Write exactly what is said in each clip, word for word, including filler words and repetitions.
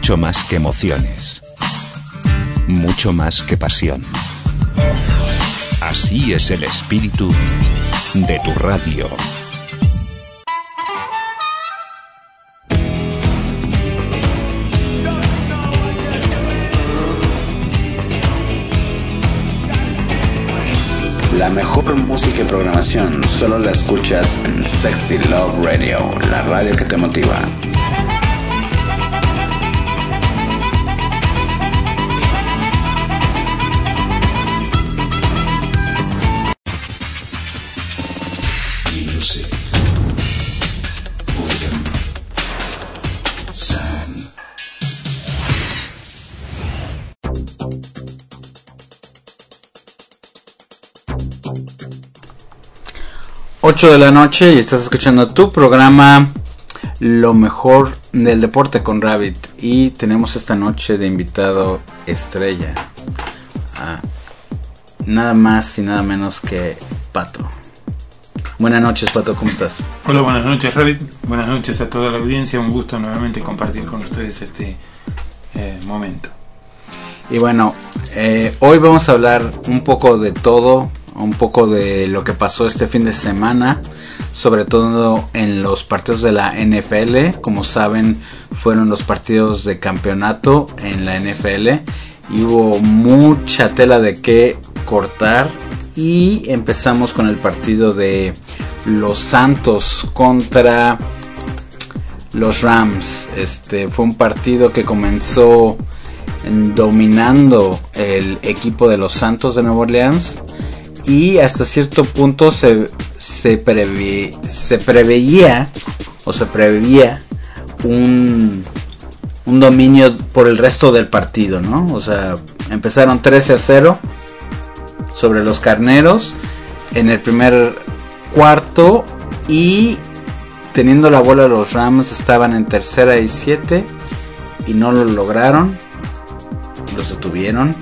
mucho más que emociones, mucho más que pasión. Así es el espíritu de tu radio. La mejor música y programación solo la escuchas en Sexy Love Radio, la radio que te motiva. Music, rhythm, sound. ocho de la noche y estás escuchando tu programa Lo mejor del deporte con Rabbit, y tenemos esta noche de invitado estrella a nada más y nada menos que Pato. Buenas noches, Pato, ¿cómo estás? Hola, buenas noches, Rabbit. Buenas noches a toda la audiencia. Un gusto nuevamente compartir con ustedes este eh, momento. Y bueno, eh, hoy vamos a hablar un poco de todo, un poco de lo que pasó este fin de semana, sobre todo en los partidos de la N F L. Como saben, fueron los partidos de campeonato en la N F L y hubo mucha tela de qué cortar. Y empezamos con el partido de los Santos contra los Rams. Este fue un partido que comenzó dominando el equipo de los Santos de Nueva Orleans, y hasta cierto punto se, se, prevé, se preveía o se preveía un, un dominio por el resto del partido, ¿no? O sea, empezaron trece a cero sobre los Carneros en el primer cuarto, y teniendo la bola los Rams estaban en tercera y siete y no lo lograron, los detuvieron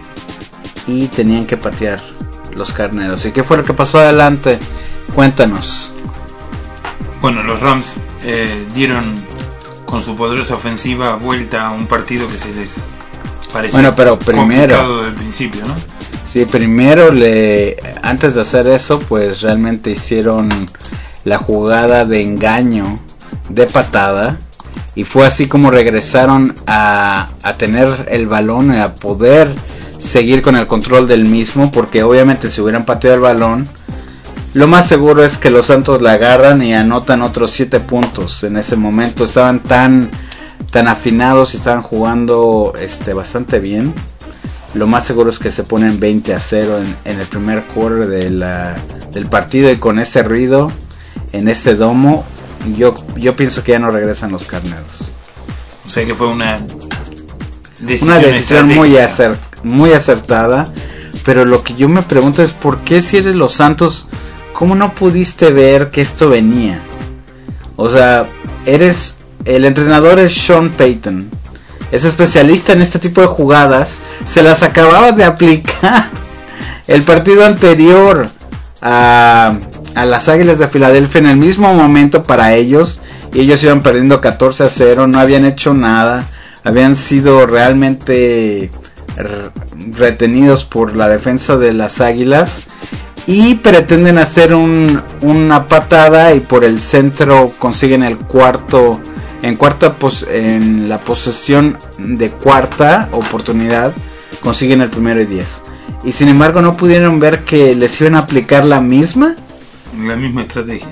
y tenían que patear los Carneros. ¿Y qué fue lo que pasó adelante? Cuéntanos. Bueno, los Rams eh, dieron con su poderosa ofensiva vuelta a un partido que se les parecía bueno, pero primero, complicado desde el principio, ¿no? Sí, primero le antes de hacer eso, pues realmente hicieron la jugada de engaño de patada, y fue así como regresaron a, a tener el balón y a poder seguir con el control del mismo, porque obviamente si hubieran pateado el balón, lo más seguro es que los Santos la agarran y anotan otros siete puntos. En ese momento estaban tan tan afinados y estaban jugando este bastante bien. Lo más seguro es que se ponen veinte a cero en, en el primer quarter de la, del partido, y con ese ruido en ese domo, yo, yo pienso que ya no regresan los Carneros. O sea que fue una decisión, una decisión muy, acer, muy acertada. Pero lo que yo me pregunto es, ¿por qué si eres los Santos, cómo no pudiste ver que esto venía? O sea, eres el entrenador es Sean Payton, es especialista en este tipo de jugadas. Se las acababa de aplicar el partido anterior a, a las Águilas de Filadelfia en el mismo momento para ellos, y ellos iban perdiendo catorce a cero, no habían hecho nada, habían sido realmente retenidos por la defensa de las Águilas, y pretenden hacer un, una patada y por el centro consiguen el cuarto. En cuarta pos- en la posesión de cuarta oportunidad consiguen el primero y diez. Y sin embargo no pudieron ver que les iban a aplicar la misma. La misma estrategia.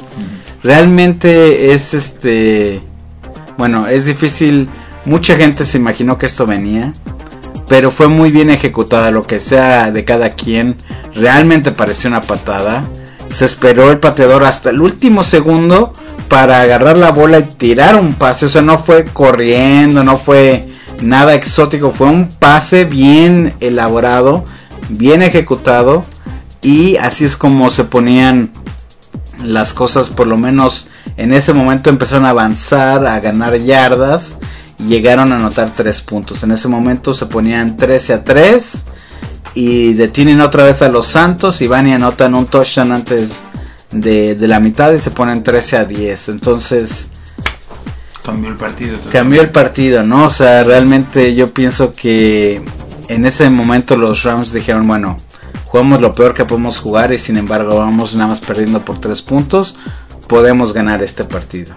Realmente es este... Bueno, es difícil. Mucha gente se imaginó que esto venía, pero fue muy bien ejecutada. Lo que sea de cada quien, realmente pareció una patada. Se esperó el pateador hasta el último segundo para agarrar la bola y tirar un pase. O sea, no fue corriendo, no fue nada exótico, fue un pase bien elaborado, bien ejecutado, y así es como se ponían las cosas. Por lo menos en ese momento empezaron a avanzar, a ganar yardas, y llegaron a anotar tres puntos. En ese momento se ponían trece a tres y detienen otra vez a los Santos y van y anotan un touchdown antes de, de la mitad y se ponen trece a diez. Entonces cambió el partido totalmente. Cambió el partido, ¿no? O sea, realmente yo pienso que en ese momento los Rams dijeron, bueno, jugamos lo peor que podemos jugar y sin embargo vamos nada más perdiendo por tres puntos, podemos ganar este partido.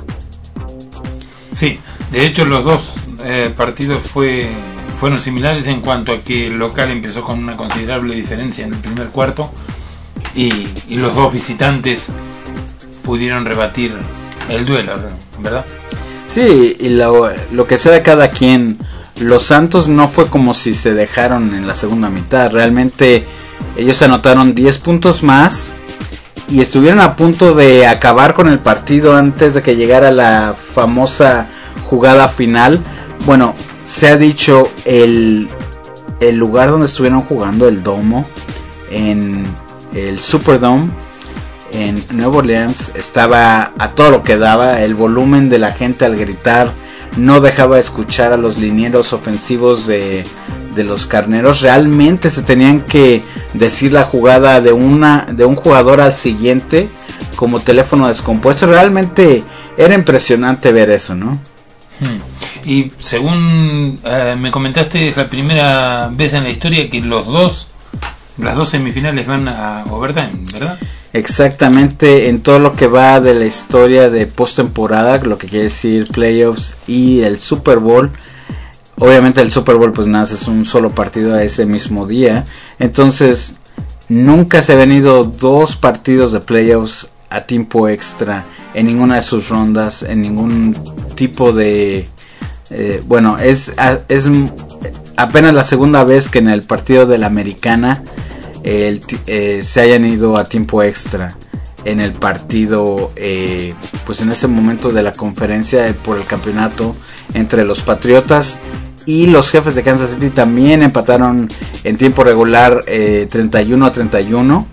Sí, de hecho los dos eh, partidos fue, fueron similares en cuanto a que el local empezó con una considerable diferencia en el primer cuarto y, y los dos visitantes pudieron rebatir el duelo, ¿verdad? Sí, y lo, lo que sea de cada quien, los Santos no fue como si se dejaron en la segunda mitad, realmente ellos anotaron diez puntos más y estuvieron a punto de acabar con el partido antes de que llegara la famosa jugada final. Bueno, se ha dicho el, el lugar donde estuvieron jugando, el domo, en el Superdome en Nueva Orleans, estaba a todo lo que daba. El volumen de la gente al gritar no dejaba escuchar a los linieros ofensivos de, de los Carneros. Realmente se tenían que decir la jugada de una de un jugador al siguiente como teléfono descompuesto. Realmente era impresionante ver eso, ¿no? Hmm. Y según eh, me comentaste, es la primera vez en la historia que los dos las dos semifinales van a overtime, ¿verdad? Exactamente, en todo lo que va de la historia de postemporada, lo que quiere decir playoffs y el Super Bowl. Obviamente el Super Bowl pues nada, es un solo partido a ese mismo día. Entonces nunca se han venido dos partidos de playoffs a tiempo extra en ninguna de sus rondas, en ningún tipo de... Eh, bueno, es, es apenas la segunda vez que en el partido de la Americana el, eh, se hayan ido a tiempo extra en el partido, eh, pues en ese momento de la conferencia por el campeonato entre los Patriotas y los Jefes de Kansas City. También empataron en tiempo regular eh, treinta y uno a treinta y uno,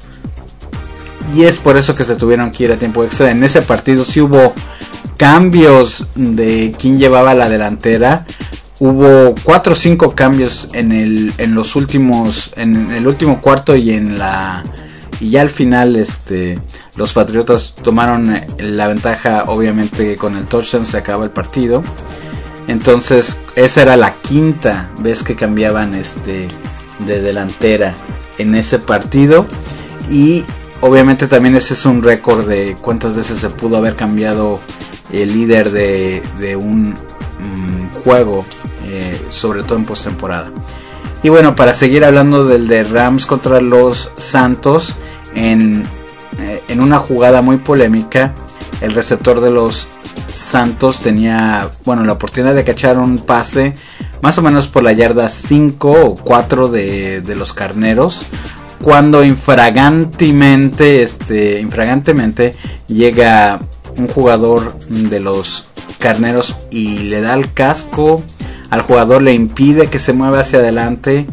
y es por eso que se tuvieron que ir a tiempo extra. En ese partido sí hubo cambios de quién llevaba la delantera. Hubo cuatro o cinco cambios en el en los últimos en el último cuarto y en la y ya al final este los Patriotas tomaron la ventaja. Obviamente con el touchdown se acaba el partido. Entonces esa era la quinta vez que cambiaban este de delantera en ese partido, y obviamente también ese es un récord de cuántas veces se pudo haber cambiado el líder de, de un um, juego, eh, sobre todo en postemporada. Y bueno, para seguir hablando del de Rams contra los Santos, en, eh, en una jugada muy polémica, el receptor de los Santos tenía, bueno, la oportunidad de cachar un pase más o menos por la yarda cinco o cuatro de, de los Carneros, cuando infragantemente, este, infragantemente llega un jugador de los Carneros y le da el casco al jugador, le impide que se mueva hacia adelante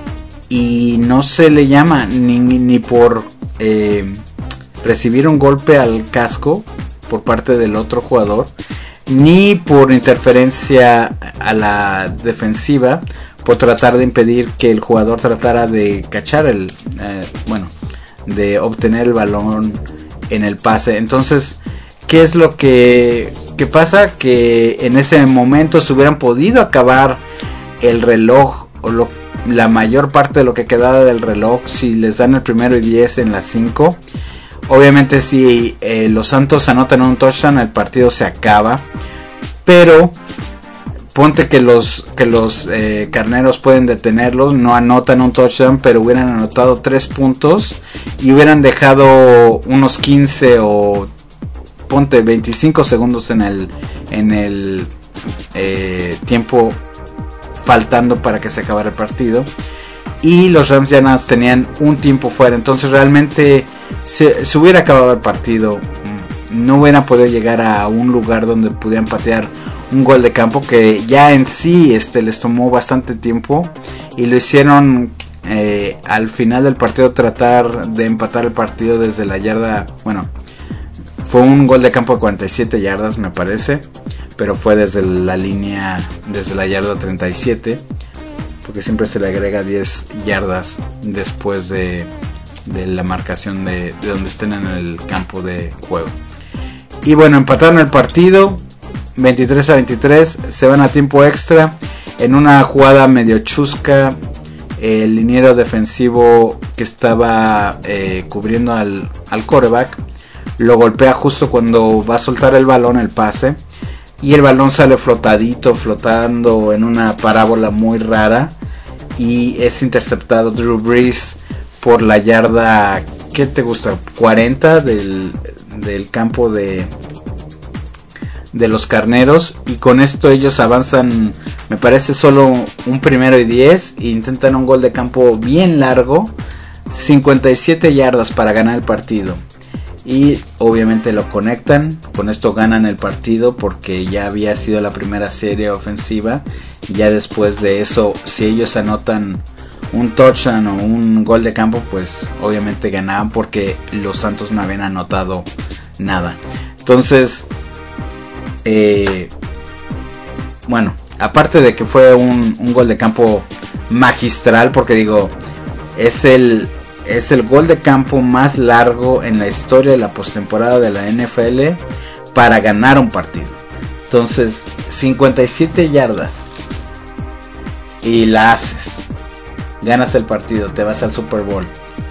y no se le llama ni, ni por eh, recibir un golpe al casco por parte del otro jugador, ni por interferencia a la defensiva por tratar de impedir que el jugador tratara de cachar el eh, bueno de obtener el balón en el pase. Entonces, ¿qué es lo que, que pasa? Que en ese momento se hubieran podido acabar el reloj o lo, la mayor parte de lo que quedaba del reloj si les dan el primero y diez en las cinco. Obviamente si eh, los Santos anotan un touchdown, el partido se acaba, pero ponte que los que los eh, Carneros pueden detenerlos, no anotan un touchdown, pero hubieran anotado tres puntos y hubieran dejado unos quince o ponte veinticinco segundos en el en el eh, tiempo faltando para que se acabara el partido, y los Rams ya nada tenían un tiempo fuera. Entonces realmente se, se hubiera acabado el partido, no hubieran podido llegar a un lugar donde pudieran patear un gol de campo, que ya en sí este les tomó bastante tiempo, y lo hicieron eh, al final del partido, tratar de empatar el partido desde la yarda, bueno, fue un gol de campo de cuarenta y siete yardas me parece, pero fue desde la línea, desde la yarda treinta y siete, porque siempre se le agrega diez yardas después de, de la marcación de, de donde estén en el campo de juego. Y bueno, empataron el partido. veintitrés a veintitrés, se van a tiempo extra. En una jugada medio chusca, el liniero defensivo que estaba eh, cubriendo al, al quarterback lo golpea justo cuando va a soltar el balón, el pase, y el balón sale flotadito, flotando en una parábola muy rara, y es interceptado Drew Brees por la yarda, ¿qué te gusta? cuarenta del, del campo de, de los Carneros, y con esto ellos avanzan, me parece solo un primero y diez, e intentan un gol de campo bien largo, cincuenta y siete yardas para ganar el partido. Y obviamente lo conectan, con esto ganan el partido porque ya había sido la primera serie ofensiva. Ya después de eso, si ellos anotan un touchdown o un gol de campo, pues obviamente ganaban porque los Santos no habían anotado nada. Entonces, eh, bueno, aparte de que fue un, un gol de campo magistral, porque digo, es el... Es el gol de campo más largo en la historia de la postemporada de la N F L para ganar un partido. Entonces, cincuenta y siete yardas y la haces. Ganas el partido, te vas al Super Bowl.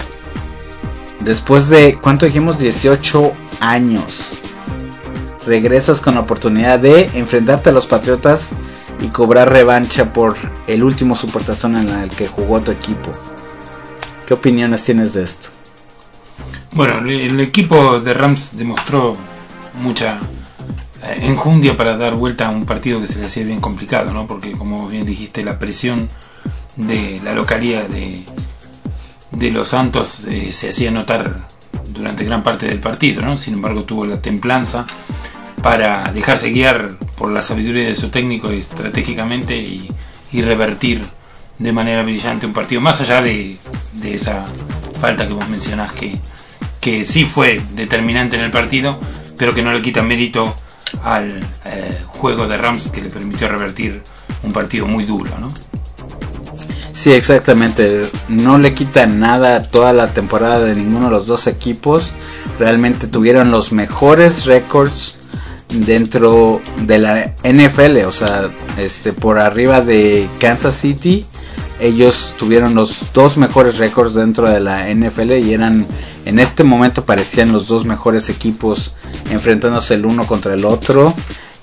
Después de, ¿cuánto dijimos? dieciocho años. Regresas con la oportunidad de enfrentarte a los Patriotas y cobrar revancha por el último supertazón en el que jugó tu equipo. ¿Qué opiniones tienes de esto? Bueno, el equipo de Rams demostró mucha enjundia para dar vuelta a un partido que se le hacía bien complicado, ¿no? Porque, como bien dijiste, la presión de la localía de, de los Santos eh, se hacía notar durante gran parte del partido, ¿no? Sin embargo, tuvo la templanza para dejarse guiar por la sabiduría de su técnico estratégicamente y, y revertir de manera brillante un partido, más allá de, de esa falta que vos mencionás que, que sí fue determinante en el partido, pero que no le quita mérito al eh, juego de Rams, que le permitió revertir un partido muy duro, ¿no? Sí, exactamente, no le quita nada a toda la temporada de ninguno de los dos equipos. Realmente tuvieron los mejores récords dentro de la N F L, o sea, este por arriba de Kansas City. Ellos tuvieron los dos mejores récords dentro de la N F L y eran, en este momento parecían los dos mejores equipos enfrentándose el uno contra el otro.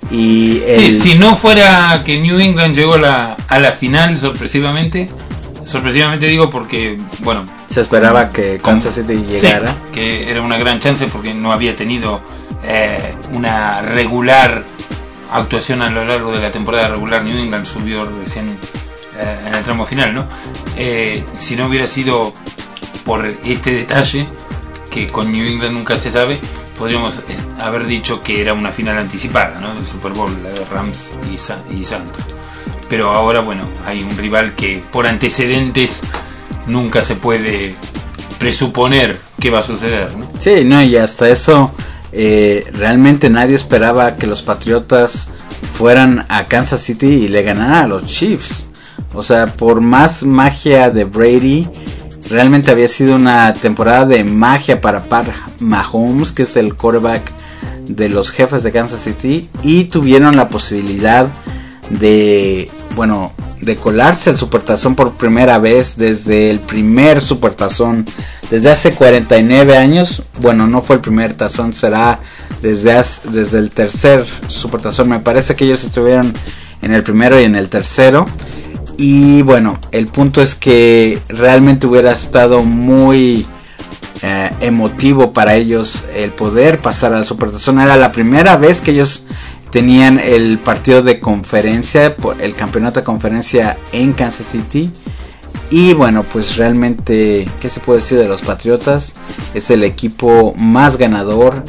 Y el... sí, si no fuera que New England llegó a la, a la final sorpresivamente, sorpresivamente digo porque, bueno, se esperaba que Kansas City llegara. Sí, que era una gran chance porque no había tenido eh, una regular actuación a lo largo de la temporada regular. New England subió recién en el tramo final, ¿no? Eh, si no hubiera sido por este detalle, que con New England nunca se sabe, podríamos haber dicho que era una final anticipada, ¿no? Del Super Bowl, la de Rams y, Sa- y Santos. Pero ahora, bueno, hay un rival que por antecedentes nunca se puede presuponer qué va a suceder, ¿no? Sí, no, y hasta eso eh, realmente nadie esperaba que los Patriotas fueran a Kansas City y le ganaran a los Chiefs. O sea, por más magia de Brady, realmente había sido una temporada de magia para Pat Mahomes, que es el quarterback de los Jefes de Kansas City, y tuvieron la posibilidad de, bueno, de colarse al Supertazón por primera vez desde el primer Supertazón, desde hace cuarenta y nueve años. Bueno, no fue el primer tazón, será desde, hace, desde el tercer Supertazón. Me parece que ellos estuvieron en el primero y en el tercero. Y bueno, el punto es que realmente hubiera estado muy eh, emotivo para ellos el poder pasar al Supertazón. Era la primera vez que ellos tenían el partido de conferencia, el campeonato de conferencia en Kansas City. Y bueno, pues realmente, ¿qué se puede decir de los Patriotas? Es el equipo más ganador,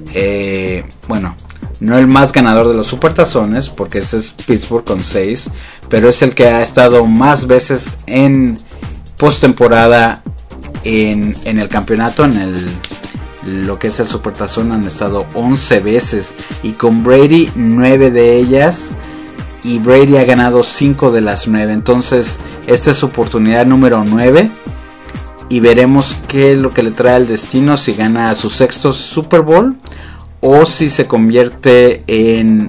eh, bueno, no el más ganador de los supertazones, porque ese es Pittsburgh con seis, pero es el que ha estado más veces en postemporada en, en el campeonato, en el lo que es el supertazón. Han estado once veces y con Brady nueve de ellas, y Brady ha ganado cinco de las nueve. Entonces esta es su oportunidad número nueve y veremos qué es lo que le trae el destino, si gana su sexto Super Bowl o si se convierte en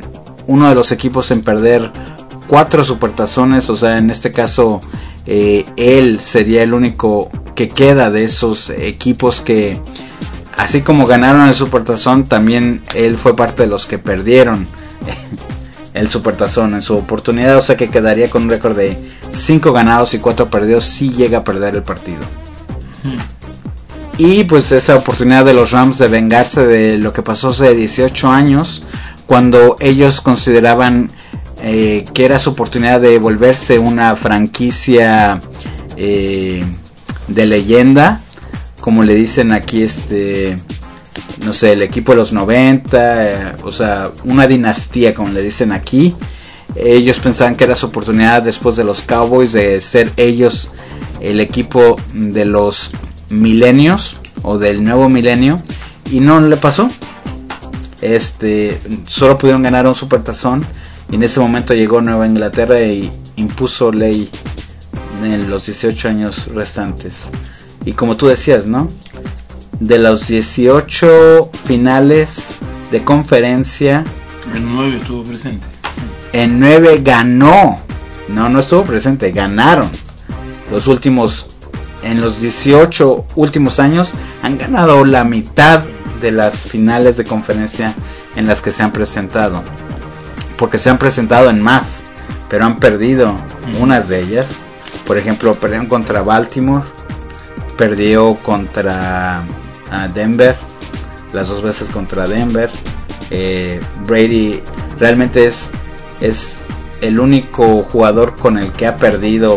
uno de los equipos en perder cuatro supertazones, o sea, en este caso eh, él sería el único que queda de esos equipos que, así como ganaron el supertazón, también él fue parte de los que perdieron el supertazón en su oportunidad, o sea que quedaría con un récord de cinco ganados y cuatro perdidos si llega a perder el partido. Hmm. Y pues esa oportunidad de los Rams de vengarse de lo que pasó hace dieciocho años, cuando ellos consideraban eh, que era su oportunidad de volverse una franquicia eh, de leyenda, como le dicen aquí, este, no sé, el equipo de los noventa, eh, o sea, una dinastía, como le dicen aquí. Ellos pensaban que era su oportunidad después de los Cowboys de ser ellos el equipo de los milenios o del nuevo milenio, y no le pasó. Este, solo pudieron ganar un supertazón, y en ese momento llegó Nueva Inglaterra y impuso ley en los dieciocho años restantes. Y como tú decías, ¿no? De los dieciocho finales de conferencia, en nueve estuvo presente. En nueve ganó. No, no estuvo presente, ganaron. Los últimos, en los dieciocho últimos años, han ganado la mitad de las finales de conferencia en las que se han presentado. Porque se han presentado en más, pero han perdido unas de ellas. Por ejemplo, perdieron contra Baltimore, perdió contra uh, Denver, las dos veces contra Denver. eh, Brady realmente es, es el único jugador con el que ha perdido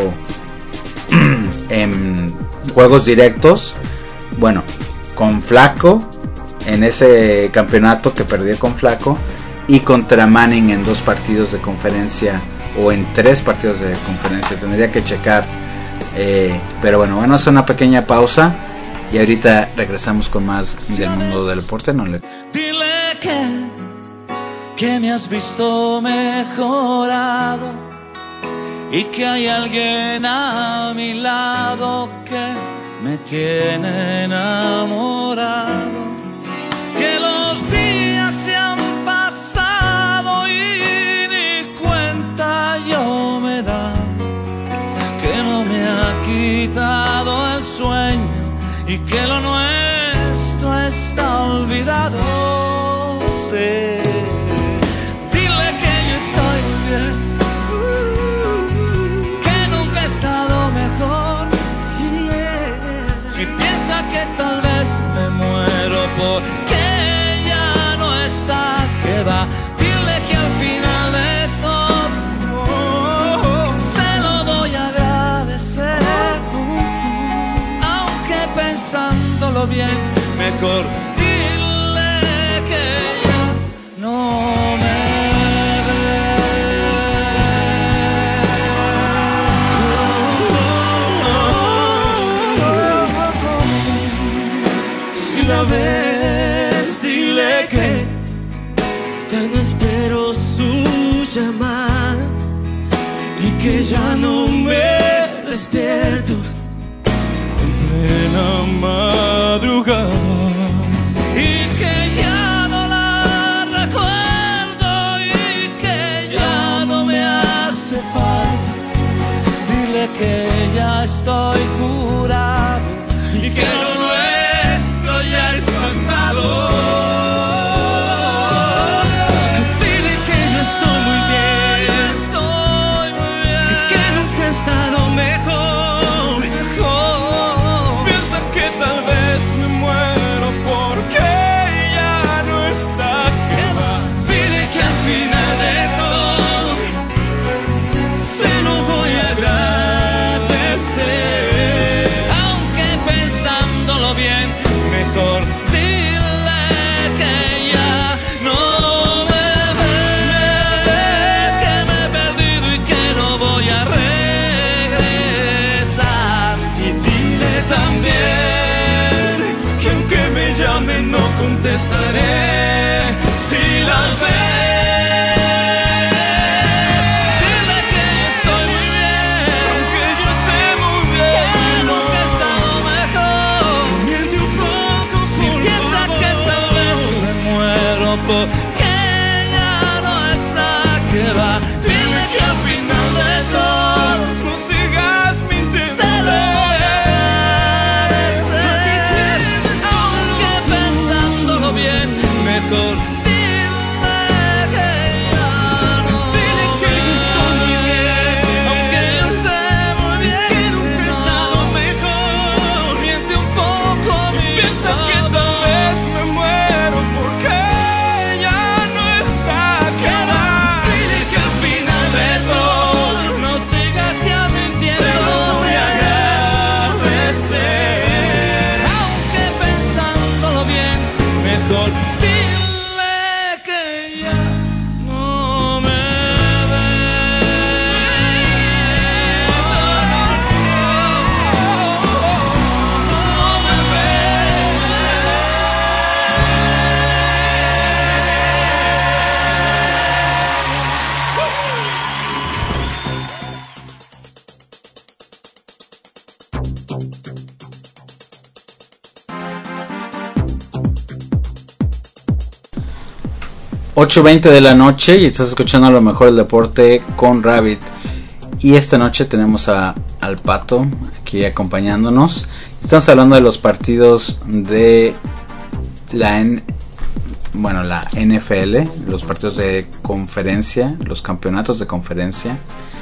en juegos directos. Bueno, con Flacco en ese campeonato que perdió con Flacco, y contra Manning en dos partidos de conferencia, o en tres partidos de conferencia, tendría que checar. Eh, pero bueno, vamos a hacer una pequeña pausa y ahorita regresamos con más del mundo del deporte. No le... Dile que, que me has visto mejorado y que hay alguien a mi lado que me tiene enamorado. Que los días se han pasado y ni cuenta yo me da, que no me ha quitado el sueño y que lo nuestro está olvidado. Sí. Dile que yo estoy bien, que nunca he estado mejor. Si piensa que tal vez me muero porque ya no está, que va. Dile que al final de todo se lo voy a agradecer, aunque pensándolo bien, mejor dile que ya no me la ves, dile que ya no espero su llamada y que ya no me despierto en plena madrugada y que ya no la recuerdo y que ya no me hace falta. Dile que ya estoy curado y que lo nuestro ya es pasado. Dile que yo estoy muy bien, estoy muy bien, y que nunca he estado mejor, mejor. Piensa que tal vez me muero porque ya no está, que va. Dile que al final de todo se lo voy a agradecer, aunque pensándolo bien, mejor dile que ya no me ves, que me he perdido y que no voy a regresar. Y dile también que aunque me llamen no contestaré si las ves. Dile que yo estoy muy bien, aunque yo sé muy bien que nunca he estado mejor. Miente un poco, si piensa que tal vez me muero porque ya no está. ocho veinte de la noche y estás escuchando lo mejor del deporte con Rabbit. Y esta noche tenemos a, al Pato aquí acompañándonos. Estamos hablando de los partidos de la N, bueno, la N F L, los partidos de conferencia, los campeonatos de conferencia.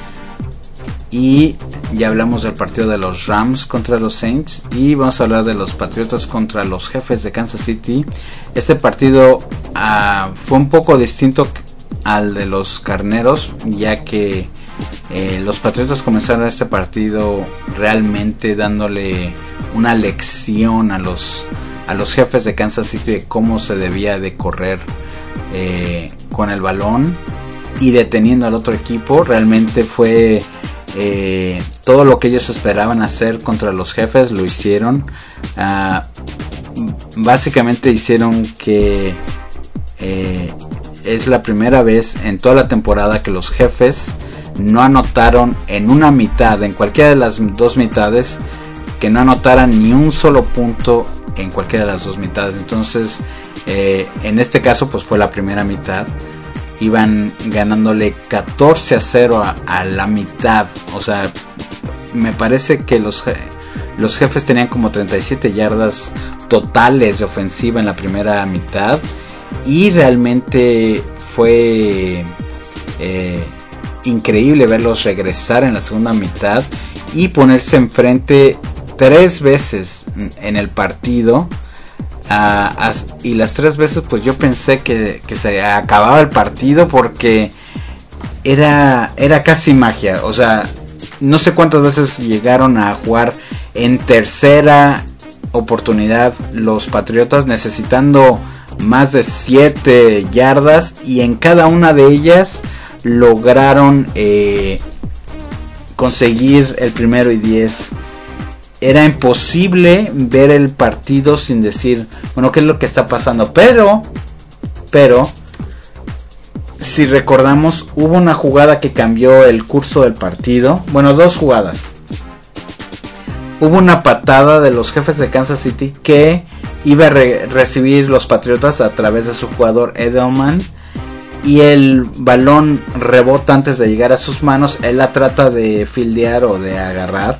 Y ya hablamos del partido de los Rams contra los Saints. Y vamos a hablar de los Patriotas contra los Jefes de Kansas City. Este partido uh, fue un poco distinto al de los Carneros, ya que eh, los Patriotas comenzaron este partido realmente dándole una lección a los, a los Jefes de Kansas City de cómo se debía de correr eh, con el balón y deteniendo al otro equipo. Realmente fue... Eh, todo lo que ellos esperaban hacer contra los Jefes lo hicieron. Uh, básicamente hicieron que eh, es la primera vez en toda la temporada que los Jefes no anotaron en una mitad, en cualquiera de las dos mitades, que no anotaran ni un solo punto en cualquiera de las dos mitades. Entonces eh, en este caso pues fue la primera mitad. Iban ganándole catorce a cero a, a la mitad. O sea, me parece que los, los Jefes tenían como treinta y siete yardas totales de ofensiva en la primera mitad. Y realmente fue eh, increíble verlos regresar en la segunda mitad y ponerse enfrente tres veces en el partido. Uh, as, y las tres veces pues yo pensé que, que se acababa el partido, porque era, era casi magia. O sea, no sé cuántas veces llegaron a jugar en tercera oportunidad los Patriotas, necesitando más de siete yardas, y en cada una de ellas lograron eh, conseguir el primero y diez. Era imposible ver el partido sin decir, bueno, ¿qué es lo que está pasando? Pero, pero, si recordamos, hubo una jugada que cambió el curso del partido. Bueno, dos jugadas. Hubo una patada de los Jefes de Kansas City que iba a re- recibir los Patriotas a través de su jugador Edelman. Y el balón rebota antes de llegar a sus manos. Él la trata de fildear o de agarrar.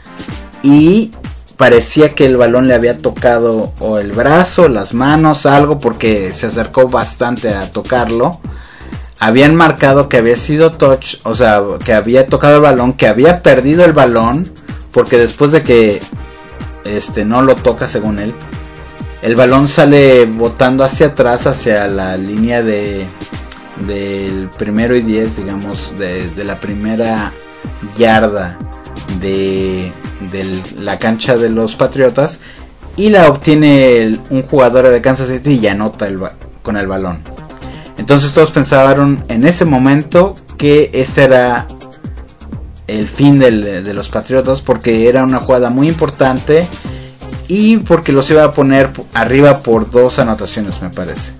Y parecía que el balón le había tocado o el brazo, las manos, algo, porque se acercó bastante a tocarlo. Habían marcado que había sido touch, o sea, que había tocado el balón, que había perdido el balón, porque después de que este no lo toca, según él, el balón sale botando hacia atrás, hacia la línea de del primero y diez, digamos, de, de la primera yarda de, de la cancha de los Patriotas, y la obtiene el, un jugador de Kansas City y anota el, con el balón. Entonces todos pensaron en ese momento que ese era el fin del, de los Patriotas, porque era una jugada muy importante y porque los iba a poner arriba por dos anotaciones, me parece.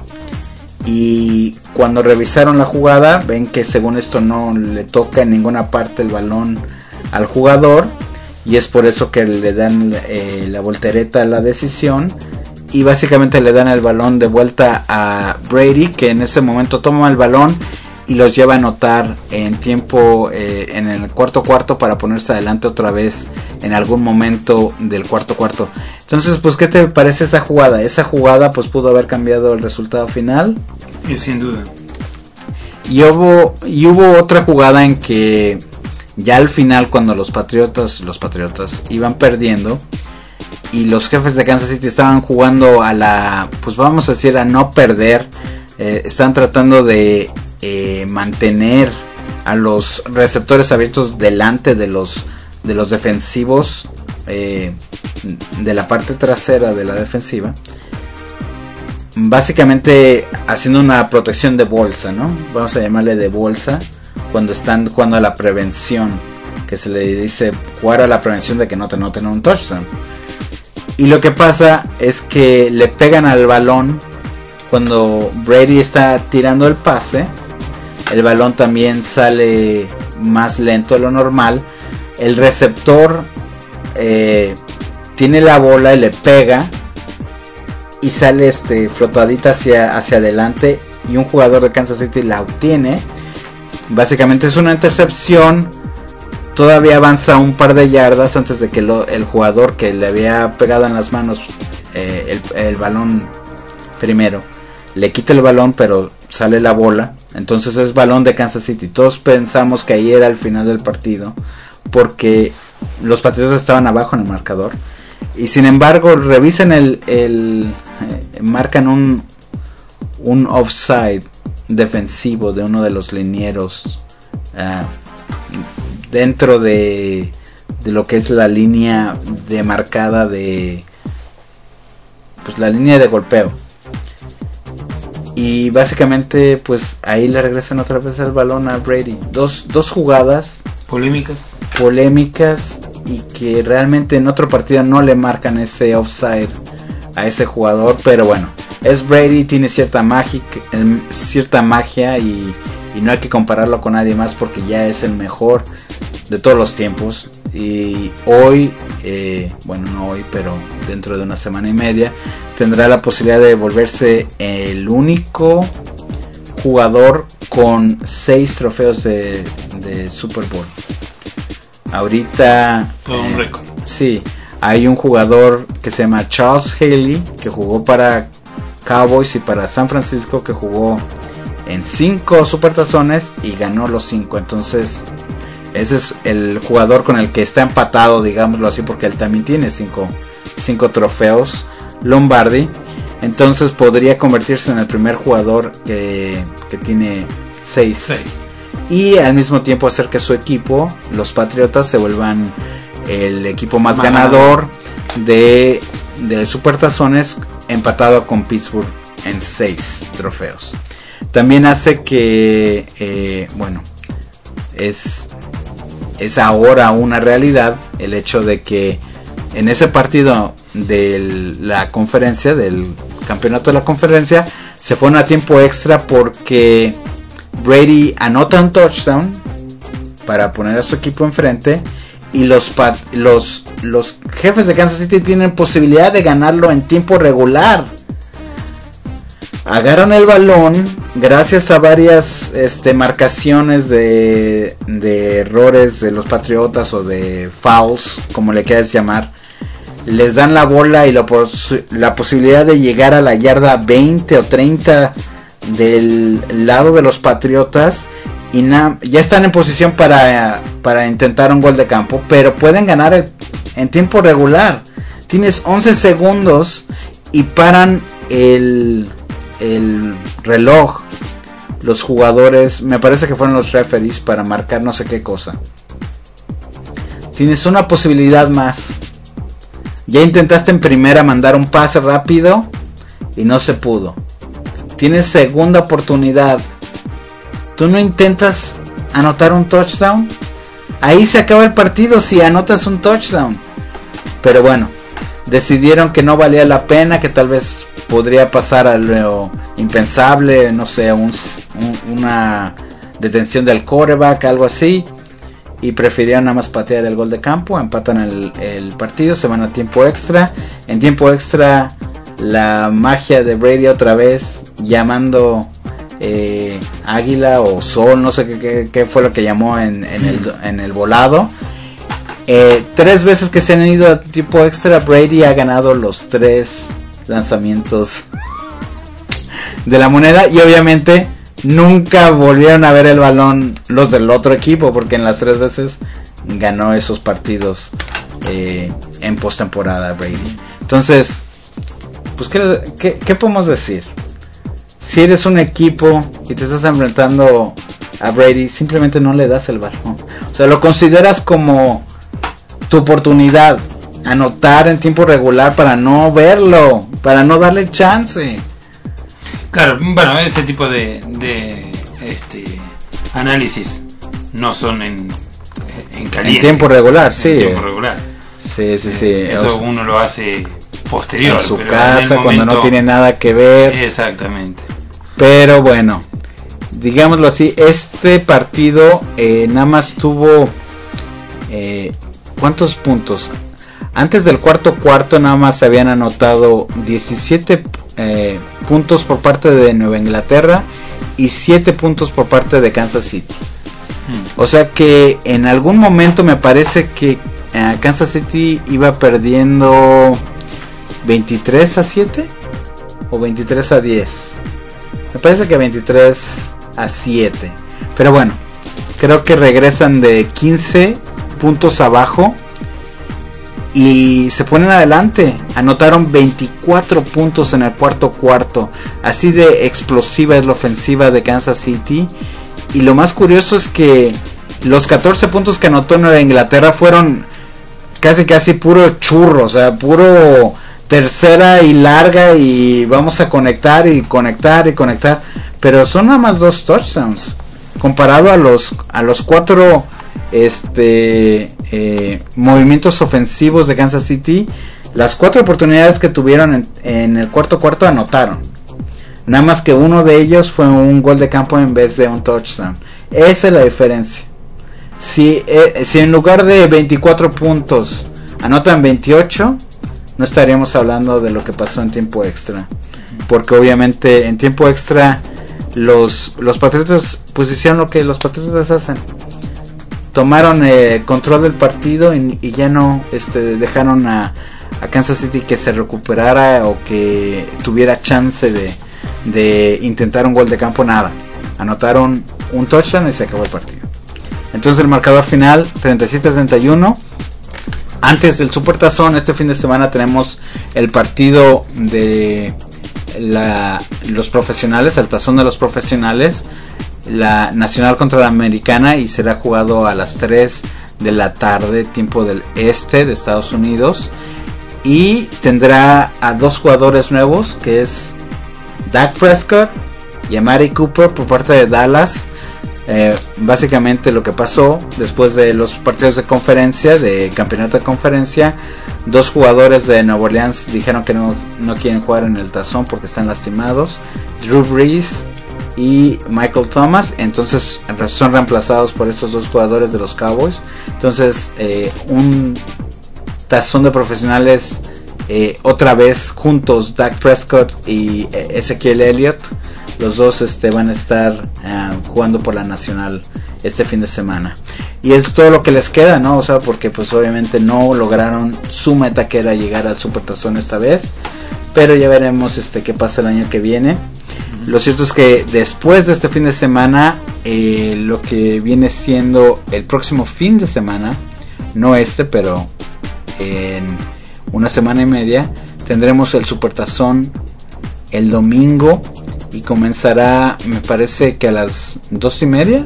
Y cuando revisaron la jugada, ven que según esto no le toca en ninguna parte el balón al jugador, y es por eso que le dan eh, la voltereta a la decisión, y básicamente le dan el balón de vuelta a Brady, que en ese momento toma el balón y los lleva a anotar en tiempo eh, en el cuarto cuarto, para ponerse adelante otra vez en algún momento del cuarto cuarto. Entonces, pues, ¿qué te parece esa jugada? Esa jugada pues pudo haber cambiado el resultado final. Y sin duda. Y hubo, y hubo otra jugada en que ya al final, cuando los Patriotas, los Patriotas iban perdiendo y los Jefes de Kansas City estaban jugando a la, pues vamos a decir, a no perder, eh, estaban tratando de eh, mantener a los receptores abiertos delante de los de los defensivos, eh, de la parte trasera de la defensiva, básicamente haciendo una protección de bolsa, ¿no? Vamos a llamarle de bolsa, cuando están jugando a la prevención, que se le dice jugar a la prevención de que no te anoten un touchdown. Y lo que pasa es que le pegan al balón cuando Brady está tirando el pase. El balón también sale más lento de lo normal. El receptor eh, tiene la bola y le pega y sale este flotadita hacia, hacia adelante, y un jugador de Kansas City la obtiene. Básicamente es una intercepción. Todavía avanza un par de yardas antes de que lo, el jugador que le había pegado en las manos eh, el, el balón primero le quita el balón, pero sale la bola. Entonces es balón de Kansas City. Todos pensamos que ahí era el final del partido, porque los Patriotas estaban abajo en el marcador. Y sin embargo revisan el, el eh, marcan un un offside defensivo de uno de los linieros uh, dentro de, de lo que es la línea demarcada de, pues la línea de golpeo. Y básicamente pues ahí le regresan otra vez el balón a Brady. Dos, dos jugadas polémicas polémicas y que realmente en otro partido no le marcan ese offside a ese jugador, pero bueno, es Brady, tiene cierta magia, cierta magia y, y no hay que compararlo con nadie más porque ya es el mejor de todos los tiempos. Y hoy, eh, bueno no hoy, pero dentro de una semana y media tendrá la posibilidad de volverse el único jugador con seis trofeos de, de Super Bowl. Ahorita todo un eh, récord. Sí, hay un jugador que se llama Charles Haley que jugó para Cowboys y para San Francisco, que jugó en cinco supertazones y ganó los cinco. Entonces ese es el jugador con el que está empatado, digámoslo así, porque él también tiene cinco, cinco trofeos Lombardi. Entonces podría convertirse en el primer jugador que, que tiene seis. seis. Y al mismo tiempo hacer que su equipo, los Patriotas, se vuelvan el equipo más Más ganador de, de supertazones, empatado con Pittsburgh en seis trofeos. También hace que, eh, bueno, es, es ahora una realidad el hecho de que en ese partido de la conferencia, del campeonato de la conferencia, se fueron a tiempo extra porque Brady anota un touchdown para poner a su equipo enfrente y los, los, los jefes de Kansas City tienen posibilidad de ganarlo en tiempo regular. Agarran el balón gracias a varias este, marcaciones de, de errores de los Patriotas o de fouls, como le quieras llamar. Les dan la bola y la, pos la posibilidad de llegar a la yarda veinte o treinta del lado de los Patriotas y ya están en posición para, para intentar un gol de campo, pero pueden ganar el, en tiempo regular. Tienes once segundos y paran el, el reloj los jugadores, me parece que fueron los referees, para marcar no sé qué cosa. Tienes una posibilidad más. Ya intentaste en primera mandar un pase rápido y no se pudo. Tienes segunda oportunidad. ¿Tú no intentas anotar un touchdown? Ahí se acaba el partido si anotas un touchdown. Pero bueno, decidieron que no valía la pena, que tal vez podría pasar a lo impensable, no sé, un, un, una detención del quarterback, algo así. Y prefirieron nada más patear el gol de campo. Empatan el, el partido, se van a tiempo extra. En tiempo extra, la magia de Brady otra vez, llamando eh, águila o sol, no sé qué, qué, qué fue lo que llamó en, en, el, en el volado. Eh, tres veces que se han ido a tiempo extra, Brady ha ganado los tres lanzamientos de la moneda. Y obviamente nunca volvieron a ver el balón los del otro equipo, porque en las tres veces ganó esos partidos eh, en postemporada Brady. Entonces, pues ¿qué, qué, ¿qué podemos decir? Si eres un equipo y te estás enfrentando a Brady, simplemente no le das el balón. O sea, lo consideras como tu oportunidad, anotar en tiempo regular para no verlo, para no darle chance. Claro, bueno, ese tipo de, de este, análisis no son en, en caliente. En tiempo regular, sí. En tiempo regular. Sí, sí, sí. Eso o sea, uno lo hace posterior. En su pero casa, en cuando momento, no tiene nada que ver. Exactamente. Pero bueno, digámoslo así, este partido eh, nada más tuvo... Eh, ¿Cuántos puntos? Antes del cuarto cuarto nada más se habían anotado diecisiete eh, puntos por parte de Nueva Inglaterra y siete puntos por parte de Kansas City. Hmm. O sea que en algún momento me parece que eh, Kansas City iba perdiendo veintitrés a siete o veintitrés a diez. Me parece que veintitrés a siete. Pero bueno, creo que regresan de quince puntos abajo y se ponen adelante. Anotaron veinticuatro puntos en el cuarto cuarto. Así de explosiva es la ofensiva de Kansas City. Y lo más curioso es que los catorce puntos que anotó Nueva Inglaterra fueron casi casi puro churro. O sea, puro tercera y larga y vamos a conectar y conectar y conectar. Pero son nada más dos touchdowns. Comparado a los, a los cuatro este eh, movimientos ofensivos de Kansas City, las cuatro oportunidades que tuvieron en, en el cuarto cuarto anotaron. Nada más que uno de ellos fue un gol de campo en vez de un touchdown. Esa es la diferencia. Si, eh, si en lugar de veinticuatro puntos anotan veintiocho, no estaríamos hablando de lo que pasó en tiempo extra. Porque obviamente en tiempo extra los, los Patriotas pues hicieron lo que los Patriotas hacen. Tomaron el eh, control del partido y, y ya no este, dejaron a, a Kansas City que se recuperara o que tuviera chance de, de intentar un gol de campo. Nada, anotaron un touchdown y se acabó el partido. Entonces el marcador final treinta y siete a treinta y uno. Antes del Supertazón, este fin de semana tenemos el partido de la, los profesionales, el tazón de los profesionales, la nacional contra la americana, y será jugado a las tres de la tarde, tiempo del este de Estados Unidos, y tendrá a dos jugadores nuevos, que es Dak Prescott y Amari Cooper por parte de Dallas. Eh, básicamente lo que pasó después de los partidos de conferencia, de campeonato de conferencia, dos jugadores de Nueva Orleans dijeron que no, no quieren jugar en el tazón porque están lastimados, Drew Brees y Michael Thomas. Entonces son reemplazados por estos dos jugadores de los Cowboys. Entonces eh, un tazón de profesionales eh, otra vez juntos, Dak Prescott y eh, Ezekiel Elliott. Los dos este, van a estar uh, jugando por la nacional este fin de semana. Y es todo lo que les queda, ¿no? O sea, porque pues obviamente no lograron su meta, que era llegar al Supertazón esta vez. Pero ya veremos este, qué pasa el año que viene. Uh-huh. Lo cierto es que después de este fin de semana, eh, lo que viene siendo el próximo fin de semana, no este, pero en una semana y media, tendremos el Supertazón el domingo. Y comenzará, me parece que a las dos y media,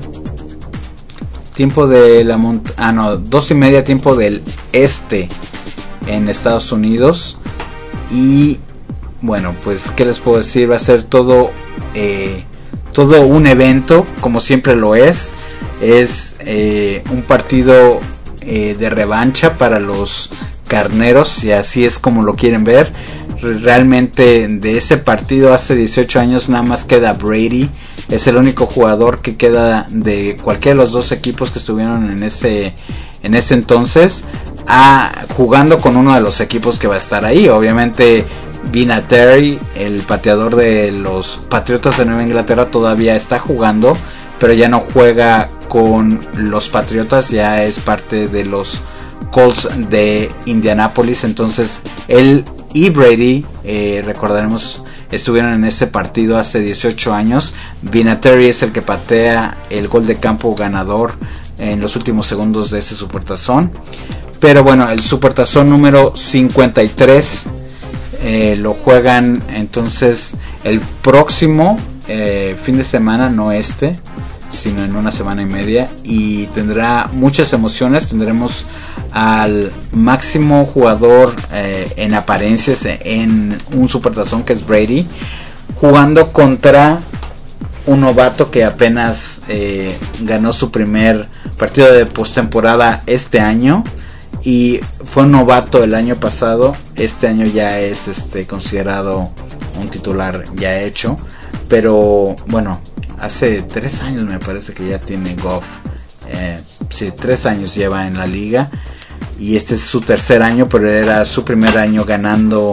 tiempo de la mont- ah no, dos y media tiempo del este en Estados Unidos. Y bueno, pues qué les puedo decir, va a ser todo eh, todo un evento, como siempre lo es. Es eh, un partido eh, de revancha para los carneros, y así es como lo quieren ver. Realmente de ese partido hace dieciocho años nada más queda Brady. Es el único jugador que queda de cualquiera de los dos equipos que estuvieron en ese en ese entonces, a, jugando con uno de los equipos que va a estar ahí. Obviamente Vinatieri, el pateador de los Patriotas de Nueva Inglaterra, todavía está jugando, pero ya no juega con los Patriotas, ya es parte de los Colts de Indianápolis. Entonces él y Brady, eh, recordaremos, estuvieron en ese partido hace dieciocho años. Vinatieri es el que patea el gol de campo ganador en los últimos segundos de ese Supertazón. Pero bueno, el Supertazón número cincuenta y tres eh, lo juegan entonces el próximo eh, fin de semana, no este, sino en una semana y media, y tendrá muchas emociones. Tendremos al máximo jugador eh, en apariencias en un Supertazón, que es Brady, jugando contra un novato que apenas eh, ganó su primer partido de postemporada este año, y fue un novato el año pasado. Este año ya es este considerado un titular ya hecho, pero bueno, hace tres años me parece que ya tiene Goff. Eh, sí, tres años lleva en la liga. Y este es su tercer año, pero era su primer año ganando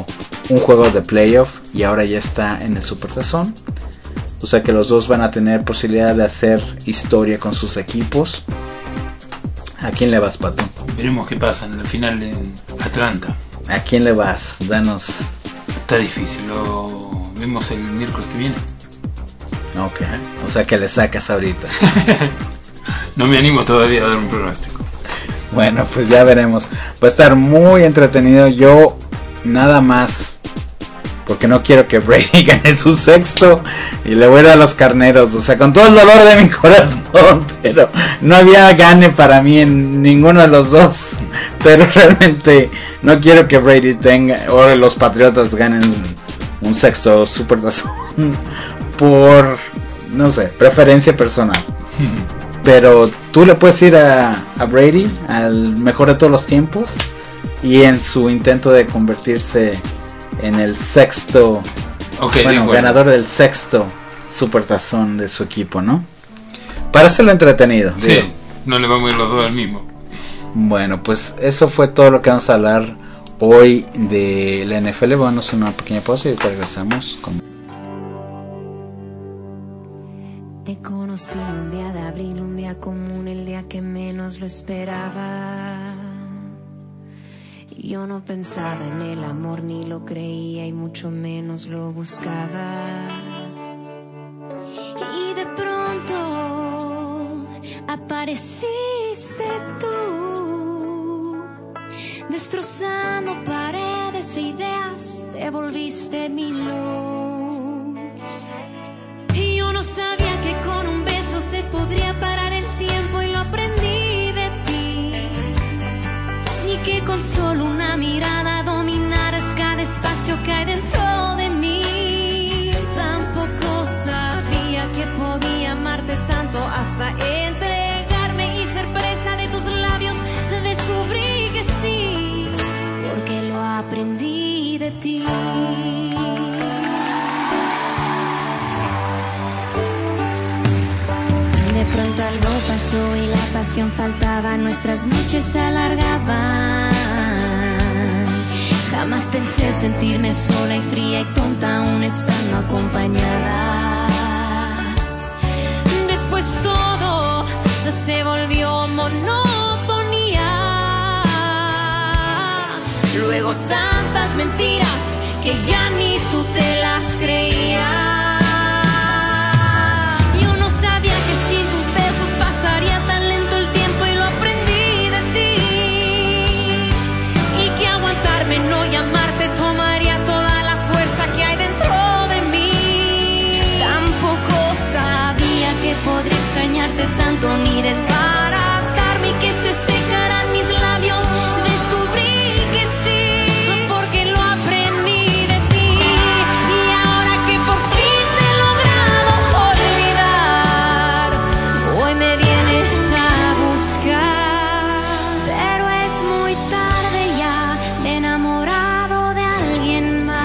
un juego de playoff y ahora ya está en el Supertazón. O sea que los dos van a tener posibilidad de hacer historia con sus equipos. ¿A quién le vas, Pato? Veremos qué pasa en la final en Atlanta. ¿A quién le vas? Danos. Está difícil, lo vemos el miércoles que viene. Ok, o sea que le sacas ahorita. No me animo todavía a dar un pronóstico. Bueno, pues ya veremos. Va a estar muy entretenido. Yo nada más, porque no quiero que Brady gane su sexto y le voy a ir a los Carneros. O sea, con todo el dolor de mi corazón, pero no había gane para mí en ninguno de los dos. Pero realmente no quiero que Brady tenga, o los Patriotas ganen un sexto Supertazón por, no sé, preferencia personal. Pero tú le puedes ir a, a Brady, al mejor de todos los tiempos, y en su intento de convertirse en el sexto, okay, bueno, ganador del sexto Supertazón de su equipo, ¿no? Para hacerlo entretenido. Sí, digo. No le vamos a ir los dos al mismo. Bueno, pues eso fue todo lo que vamos a hablar hoy de la N F L. Vamos a una pequeña pausa y regresamos con... Te conocí un día de abril, un día común, el día que menos lo esperaba. Yo no pensaba en el amor, ni lo creía y mucho menos lo buscaba. Y de pronto apareciste tú, destrozando paredes e ideas, te volviste mi luz. Y yo no sabía que con un beso se podría parar el tiempo, y lo aprendí de ti. Ni que con solo una mirada dominaras cada espacio que hay dentro de mí. Tampoco sabía que podía amarte tanto hasta entregarme y ser presa de tus labios. Descubrí que sí, porque lo aprendí de ti. De pronto algo pasó y la pasión faltaba, nuestras noches se alargaban. Jamás pensé sentirme sola y fría y tonta aún estando acompañada. Después todo se volvió monotonía. Luego tantas mentiras que ya ni tú te las creías. Pasaría tan lento el tiempo y lo aprendí de ti. Y que aguantarme, no llamarte, tomaría toda la fuerza que hay dentro de mí. Tampoco sabía que podría extrañarte tanto ni desbaratarme y que se secaran mis labios. Descubrí que sí, porque lo aprendí de ti. Y ahora que por fin te he logrado olvidar, hoy me vienes a buscar. Pero es muy tarde ya, me he enamorado de alguien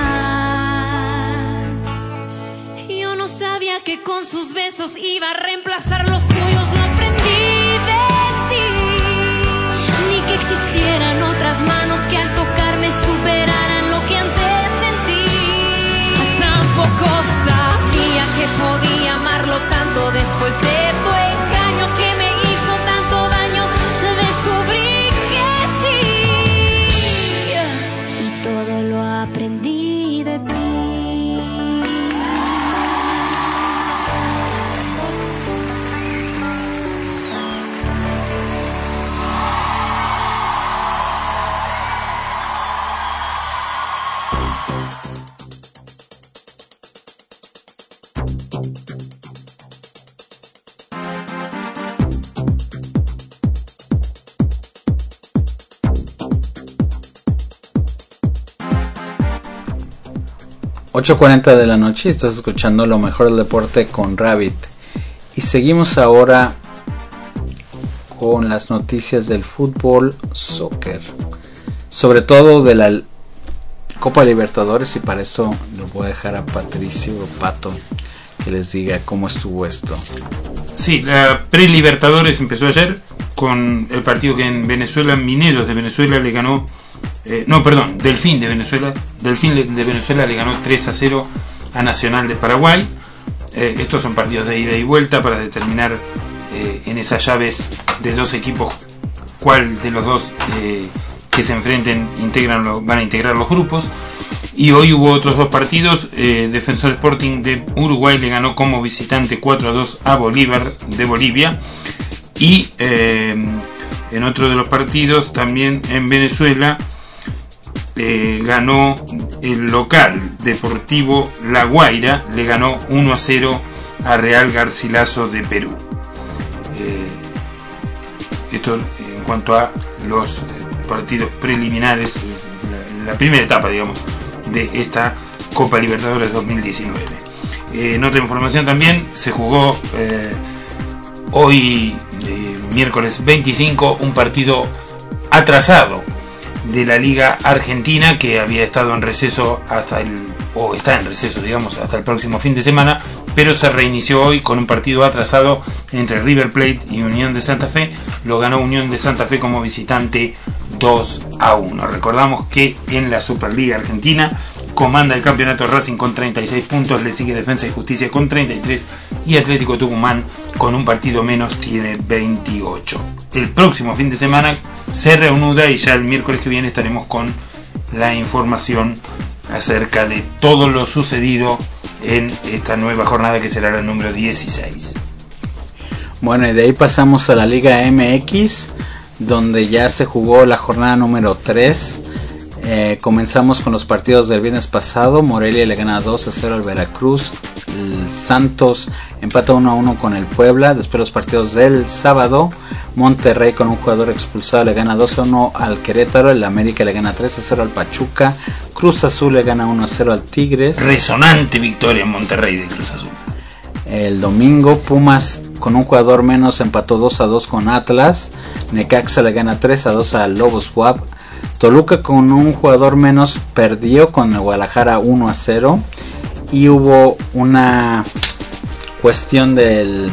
más. Yo no sabía que con sus besos iba a reemplazar los tuyos, lo aprendí de ti. Ni que existieran otras manos que al tocarme superaran lo que antes sentí. Tampoco sabía que podía amarlo tanto después de tu engaño que me hizo tanto daño. Descubrí que sí, y todo lo aprendí de ti. ocho cuarenta de la noche, estás escuchando lo mejor del deporte con Rabbit. Y seguimos ahora con las noticias del fútbol soccer, sobre todo de la Copa Libertadores, y para eso lo voy a dejar a Patricio Pato que les diga cómo estuvo esto. Sí, la pre-Libertadores empezó ayer con el partido que en Venezuela, Mineros de Venezuela le ganó eh, no, perdón, Delfín de Venezuela. Delfín de Venezuela le ganó tres a cero a Nacional de Paraguay. Eh, estos son partidos de ida y vuelta para determinar eh, en esas llaves de dos equipos cuál de los dos eh, que se enfrenten integran lo, van a integrar los grupos. Y hoy hubo otros dos partidos. eh, Defensor Sporting de Uruguay le ganó como visitante cuatro a dos a Bolívar de Bolivia. Y eh, en otro de los partidos también en Venezuela eh, ganó el local Deportivo La Guaira, le ganó uno a cero a Real Garcilaso de Perú. Eh, esto en cuanto a los partidos preliminares, la, la primera etapa, digamos, de esta Copa Libertadores dos mil diecinueve. Eh, en otra información también se jugó eh, hoy, eh, miércoles veinticinco, un partido atrasado de la Liga Argentina que había estado en receso hasta el, o está en receso, digamos, hasta el próximo fin de semana, pero se reinició hoy con un partido atrasado entre River Plate y Unión de Santa Fe. Lo ganó Unión de Santa Fe como visitante dos a uno. Recordamos que en la Superliga Argentina comanda el campeonato Racing con treinta y seis puntos, le sigue Defensa y Justicia con treinta y tres y Atlético Tucumán con un partido menos tiene veintiocho. El próximo fin de semana se reanuda y ya el miércoles que viene estaremos con la información acerca de todo lo sucedido en esta nueva jornada que será la número dieciséis. Bueno, y de ahí pasamos a la Liga M X, donde ya se jugó la jornada número tres. Eh, comenzamos con los partidos del viernes pasado. Morelia le gana dos a cero al Veracruz. El Santos empata uno a uno con el Puebla. Después los partidos del sábado, Monterrey con un jugador expulsado le gana dos a uno al Querétaro. El América le gana tres a cero al Pachuca. Cruz Azul le gana uno a cero al Tigres. Resonante victoria en Monterrey de Cruz Azul. El domingo, Pumas con un jugador menos empató dos a dos con Atlas. Necaxa le gana tres a dos al Lobos W A P. Toluca con un jugador menos perdió con el Guadalajara uno a cero. Y hubo una cuestión del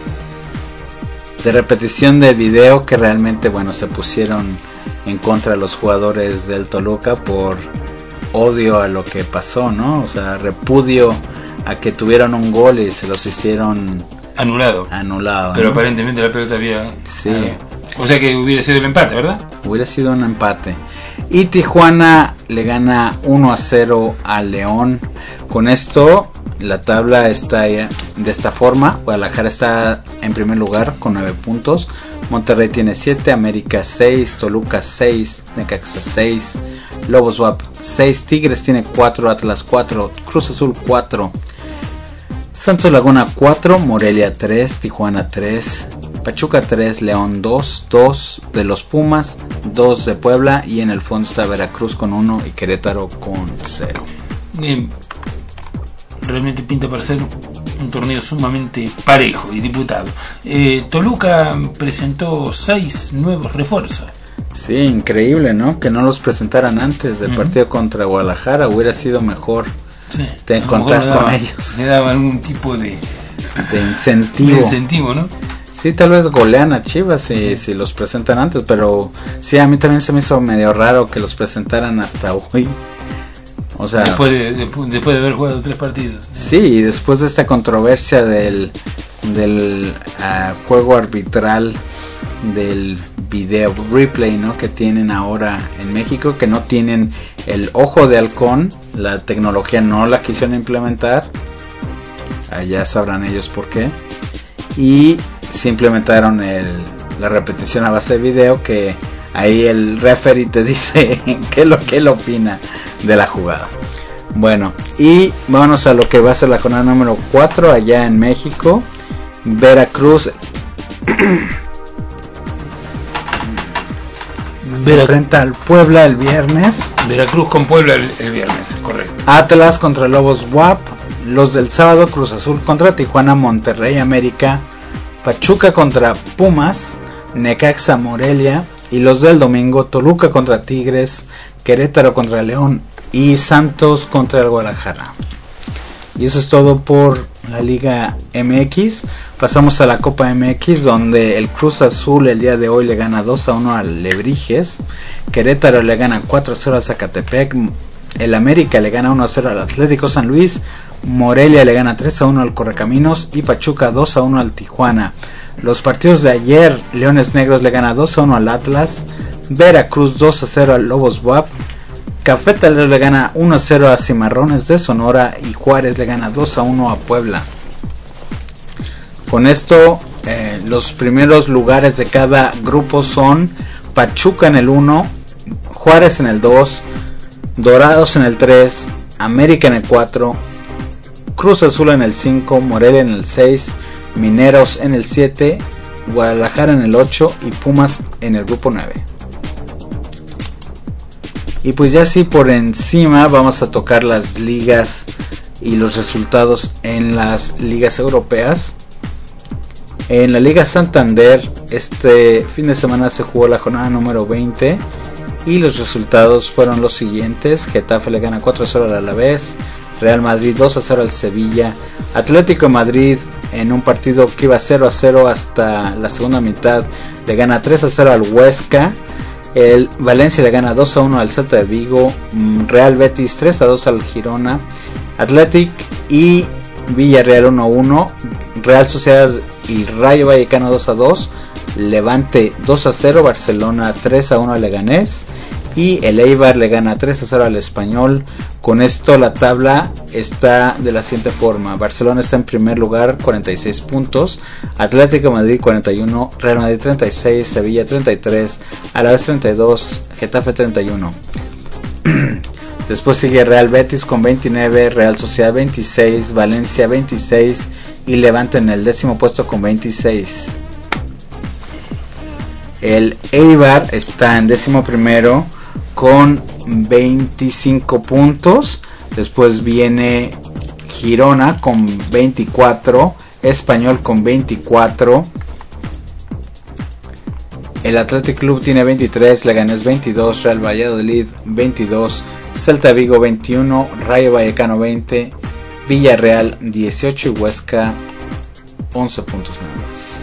de repetición de video que realmente, bueno, se pusieron en contra de los jugadores del Toluca por odio a lo que pasó, ¿no? O sea, repudio a que tuvieron un gol y se los hicieron anulado. Anulado. Pero ¿no? Aparentemente la pelota había. Sí. Eh, o sea que hubiera sido el empate, ¿verdad? Hubiera sido un empate. Y Tijuana le gana uno a cero a León. Con esto la tabla está de esta forma. Guadalajara está en primer lugar con nueve puntos. Monterrey tiene siete, América seis, Toluca seis, Necaxa seis, Lobos W A P seis, Tigres tiene cuatro, Atlas cuatro, Cruz Azul cuatro, Santos Laguna cuatro, Morelia tres, Tijuana tres, Pachuca tres, León dos, dos de los Pumas, dos de Puebla y en el fondo está Veracruz con uno y Querétaro con cero. Bien. Realmente pinta para ser un torneo sumamente parejo y disputado. Eh, Toluca presentó seis nuevos refuerzos. Sí, increíble, ¿no? Que no los presentaran antes del uh-huh. partido contra Guadalajara. Hubiera sido mejor sí, te contar daba, con ellos. Le daban un tipo de, de incentivo. De incentivo, ¿no? Sí, tal vez golean a Chivas si, si los presentan antes, pero sí, a mí también se me hizo medio raro que los presentaran hasta hoy. O sea, después de, después, después de haber jugado tres partidos. Sí, y después de esta controversia del, del uh, juego arbitral del video replay, ¿no? Que tienen ahora en México, que no tienen el ojo de halcón, la tecnología no la quisieron implementar, allá sabrán ellos por qué, y se implementaron el, la repetición a base de video, que ahí el referee te dice qué es lo que él opina de la jugada. Bueno, y vámonos a lo que va a ser la jornada número cuatro allá en México. Veracruz se enfrenta al Puebla el viernes. Veracruz con Puebla el, el viernes, correcto. Atlas contra Lobos W A P. Los del sábado, Cruz Azul contra Tijuana, Monterrey, América, Pachuca contra Pumas, Necaxa, Morelia. Y los del domingo, Toluca contra Tigres, Querétaro contra León y Santos contra el Guadalajara. Y eso es todo por la Liga M X. Pasamos a la Copa M X, donde el Cruz Azul el día de hoy le gana dos a uno al Lebrijes. Querétaro le gana cuatro a cero al Zacatepec. El América le gana uno a cero al Atlético San Luis. Morelia le gana tres a uno al Correcaminos. Y Pachuca dos a uno al Tijuana. Los partidos de ayer: Leones Negros le gana dos a uno al Atlas. Veracruz dos a cero al Lobos B U A P. Cafetalero le gana uno a cero a Cimarrones de Sonora. Y Juárez le gana dos a uno a Puebla. Con esto, eh, los primeros lugares de cada grupo son Pachuca en el uno, Juárez en el dos, Dorados en el tres, América en el cuatro, Cruz Azul en el cinco, Morelia en el seis, Mineros en el siete, Guadalajara en el ocho y Pumas en el grupo nueve. Y pues ya así por encima vamos a tocar las ligas y los resultados en las ligas europeas. En la Liga Santander este fin de semana se jugó la jornada número veinte y los resultados fueron los siguientes: Getafe le gana cuatro a cero al Alavés, Real Madrid dos a cero al Sevilla, Atlético de Madrid en un partido que iba cero a cero hasta la segunda mitad le gana tres a cero al Huesca, el Valencia le gana dos a uno al Celta de Vigo, Real Betis tres a dos al Girona, Athletic y Villarreal uno a uno, Real Sociedad y Rayo Vallecano dos a dos, Levante dos a cero, Barcelona tres a uno al Leganés y el Eibar le gana tres a cero al Español. Con esto la tabla está de la siguiente forma: Barcelona está en primer lugar, cuarenta y seis puntos, Atlético de Madrid cuarenta y uno, Real Madrid treinta y seis, Sevilla treinta y tres, Alavés treinta y dos, Getafe treinta y uno. Después sigue Real Betis con veintinueve, Real Sociedad veintiséis, Valencia veintiséis y Levante en el décimo puesto con veintiséis. El Eibar está en décimo primero con veinticinco puntos. Después viene Girona con veinticuatro, Español con veinticuatro. El Athletic Club tiene veintitrés, Leganés veintidós, Real Valladolid veintidós, Celta Vigo veintiuno, Rayo Vallecano veinte, Villarreal dieciocho y Huesca once puntos nada más.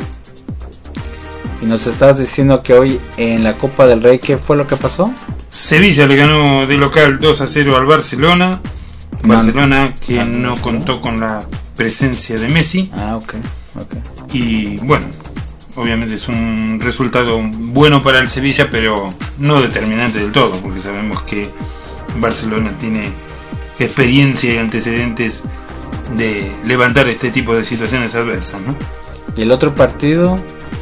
Y nos estabas diciendo que hoy en la Copa del Rey, ¿qué fue lo que pasó? Sevilla le ganó de local dos a cero al Barcelona. No, Barcelona que no, no no contó con la presencia de Messi. Ah, ok, ok. Y bueno, obviamente es un resultado bueno para el Sevilla, pero no determinante del todo, porque sabemos que Barcelona tiene experiencia y antecedentes de levantar este tipo de situaciones adversas, ¿no? Y el otro partido,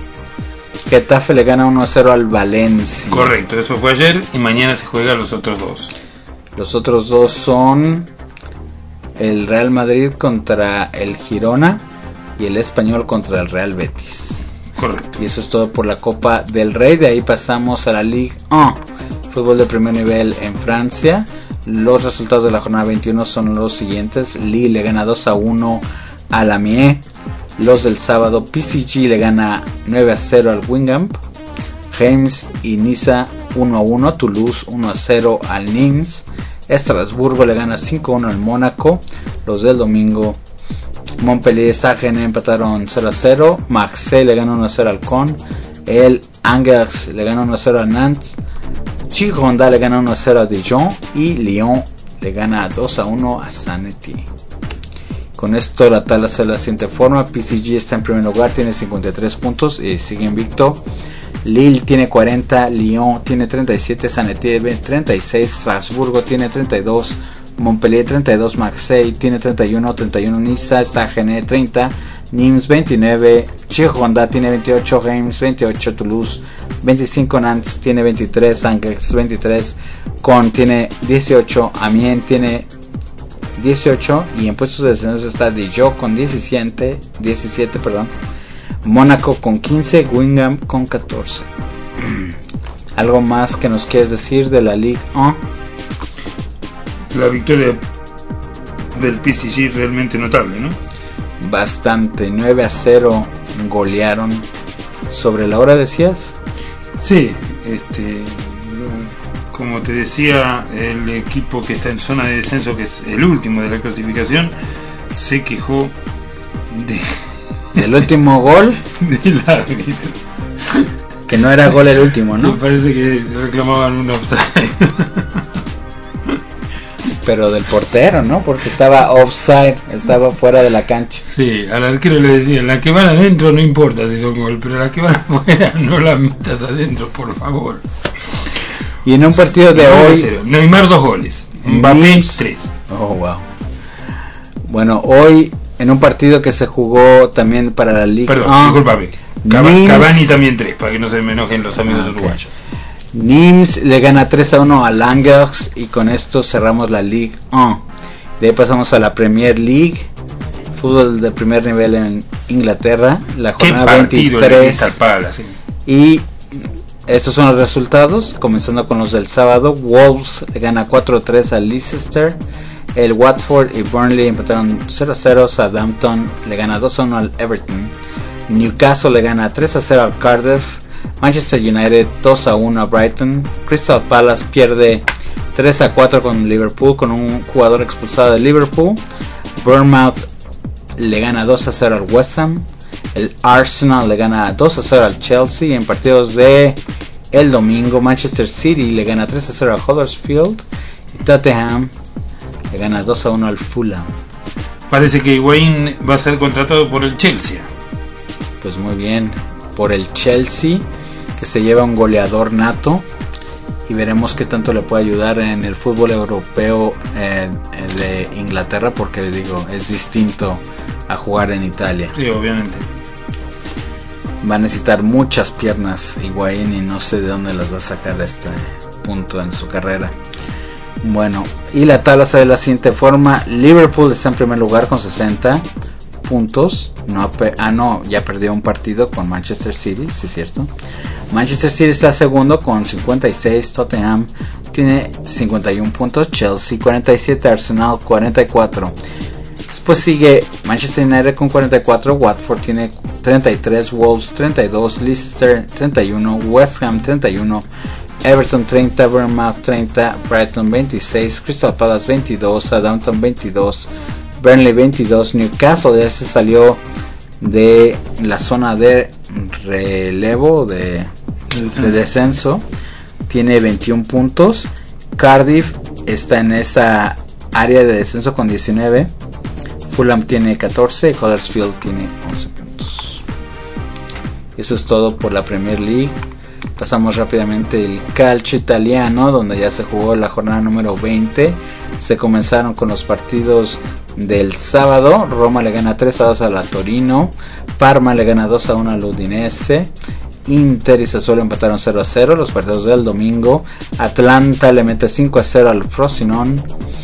Getafe le gana uno a cero al Valencia. Correcto, eso fue ayer y mañana se juegan los otros dos. Los otros dos son el Real Madrid contra el Girona y el Español contra el Real Betis. Correcto. Y eso es todo por la Copa del Rey. De ahí pasamos a la Ligue uno, fútbol de primer nivel en Francia. Los resultados de la jornada veintiuno son los siguientes: Lille le gana dos a uno al Amiens. Los del sábado: P S G le gana nueve a cero al Guingamp. Reims y Niza uno a uno. Toulouse uno a cero al Nimes. Estrasburgo le gana cinco a uno al Mónaco. Los del domingo: Montpellier y Sagan empataron cero a cero. Marseille le gana uno a cero al Caen. El Angers le gana uno a cero al Nantes. Girondins le gana uno a cero a Dijon. Y Lyon le gana dos a uno a Saint-Étienne. Con esto la tabla se la siguiente forma: P S G está en primer lugar, tiene cincuenta y tres puntos y sigue invicto. Lille tiene cuarenta, Lyon tiene treinta y siete, Saint-Étienne treinta y seis, Strasburgo tiene treinta y dos, Montpellier treinta y dos, Marseille tiene treinta y uno, treinta y uno Niza, Sagan treinta, Nimes veintinueve, Girondins tiene veintiocho, Reims veintiocho, Toulouse veinticinco, Nantes tiene veintitrés, Angers veintitrés, Caen tiene dieciocho, Amiens tiene dieciocho y en puestos de descenso está Dijon con diecisiete, diecisiete perdón, Mónaco con quince, Guingamp con catorce. ¿Algo más que nos quieres decir de la Ligue uno? La victoria del P S G realmente notable, ¿no? Bastante, nueve a cero golearon. ¿Sobre la hora decías? Sí, este, como te decía, el equipo que está en zona de descenso, que es el último de la clasificación, se quejó de El último gol. Del árbitro. Que no era gol el último, ¿no? Me parece que reclamaban un offside. Pero del portero, ¿no? Porque estaba offside, estaba fuera de la cancha. Sí, al arquero le decían, las que van adentro no importa si son gol, pero las que van afuera no las metas adentro, por favor. Y en un partido de hoy... Neymar dos goles, Mbappé tres. Oh, wow. Bueno, hoy en un partido que se jugó también para la Liga... Perdón, ah, disculpame. Cavani, Cavani también tres, para que no se me enojen los amigos ah, okay. uruguayos. Nimes le gana tres a uno al Angers y con esto cerramos la Ligue uno. De ahí pasamos a la Premier League, fútbol de primer nivel en Inglaterra, la jornada veintitrés. Palace, sí. Y estos son los resultados, comenzando con los del sábado. Wolves le gana cuatro a tres al Leicester. El Watford y Burnley empataron cero a cero. Southampton le gana dos a uno al Everton. Newcastle le gana tres a cero al Cardiff. Manchester United dos a uno a Brighton. Crystal Palace pierde tres a cuatro con Liverpool, con un jugador expulsado de Liverpool. Bournemouth le gana dos a cero al West Ham. El Arsenal le gana dos a cero al Chelsea. Y en partidos de el domingo, Manchester City le gana tres a cero a Huddersfield. Y Tottenham le gana dos a uno al Fulham. Parece que Higuaín va a ser contratado por el Chelsea. Pues muy bien, por el Chelsea, que se lleva un goleador nato, y veremos qué tanto le puede ayudar en el fútbol europeo eh, de Inglaterra, porque les digo, es distinto a jugar en Italia. Sí, obviamente. Va a necesitar muchas piernas Higuaín y no sé de dónde las va a sacar a este punto en su carrera. Bueno, y la tabla sale de la siguiente forma. Liverpool está en primer lugar con sesenta puntos. No, ah, no, ya perdió un partido con Manchester City, sí es cierto. Manchester City está segundo con cincuenta y seis. Tottenham tiene cincuenta y uno puntos. Chelsea cuarenta y siete. Arsenal cuarenta y cuatro. Después sigue Manchester United con cuarenta y cuatro. Watford tiene treinta y tres. Wolves treinta y dos. Leicester treinta y uno. West Ham treinta y uno. Everton treinta. Bournemouth treinta. Brighton veintiséis. Crystal Palace veintidós. Southampton veintidós. Burnley veintidós. Newcastle ya se salió de la zona de relevo, de, de descenso, tiene veintiún puntos. Cardiff está en esa área de descenso con diecinueve. Fulham tiene catorce y Huddersfield tiene once puntos. Eso es todo por la Premier League. Pasamos rápidamente al calcio italiano, donde ya se jugó la jornada número veinte. Se comenzaron con los partidos del sábado. Roma le gana tres a dos a la Torino. Parma le gana dos a uno al Udinese. Inter y Sassuolo empataron cero a cero. Los partidos del domingo: Atlanta le mete cinco a cero al Frosinone.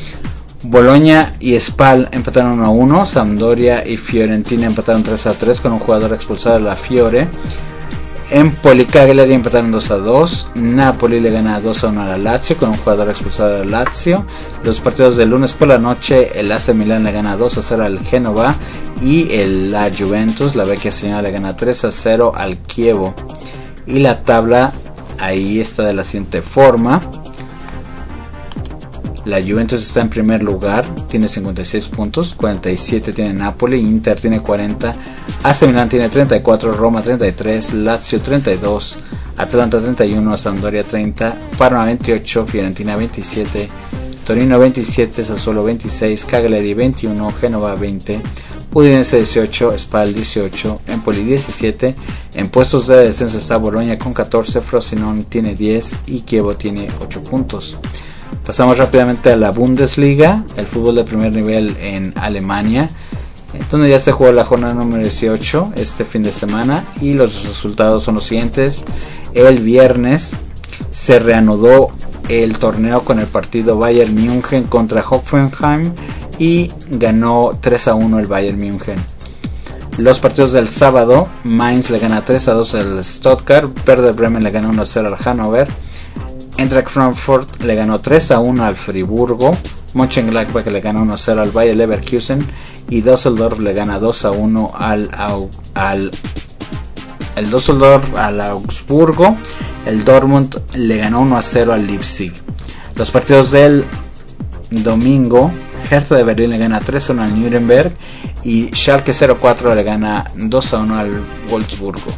Bologna y Spal empataron uno a uno. Sampdoria y Fiorentina empataron tres a tres con un jugador expulsado de la Fiore. Empoli y Cagliari empataron dos a dos. Napoli le gana dos a uno a la Lazio con un jugador expulsado de la Lazio. Los partidos del lunes por la noche: el A C Milan le gana dos a cero al Génova y el, la Juventus, la Vecchia Señora, le gana tres a cero al Chievo. Y la tabla ahí está de la siguiente forma: la Juventus está en primer lugar, tiene cincuenta y seis puntos, cuarenta y siete tiene Napoli, Inter tiene cuarenta, A C Milan tiene treinta y cuatro, Roma treinta y tres, Lazio treinta y dos, Atlanta treinta y uno, Sampdoria treinta, Parma veintiocho, Fiorentina veintisiete, Torino veintisiete, Sassuolo veintiséis, Cagliari veintiuno, Génova veinte, Udinese dieciocho, Spal dieciocho, Empoli diecisiete. En puestos de descenso está Bologna con catorce, Frosinone tiene diez y Chievo tiene ocho puntos. Pasamos rápidamente a la Bundesliga, el fútbol de primer nivel en Alemania, donde ya se jugó la jornada número dieciocho este fin de semana, y los resultados son los siguientes. El viernes se reanudó el torneo con el partido Bayern München contra Hoffenheim y ganó tres a uno el Bayern München. Los partidos del sábado: Mainz le gana tres a dos al Stuttgart, Werder Bremen le gana uno a cero al Hannover, Eintracht Frankfurt le ganó tres a uno al Friburgo, Mönchengladbach le gana uno a cero al Bayer Leverkusen y Düsseldorf le gana dos a uno al, al el Düsseldorf al Augsburgo. El Dortmund le ganó uno a cero al Leipzig. Los partidos del domingo: Hertha de Berlín le gana tres a uno al Nuremberg y Schalke cero cuatro le gana dos a uno al Wolfsburgo.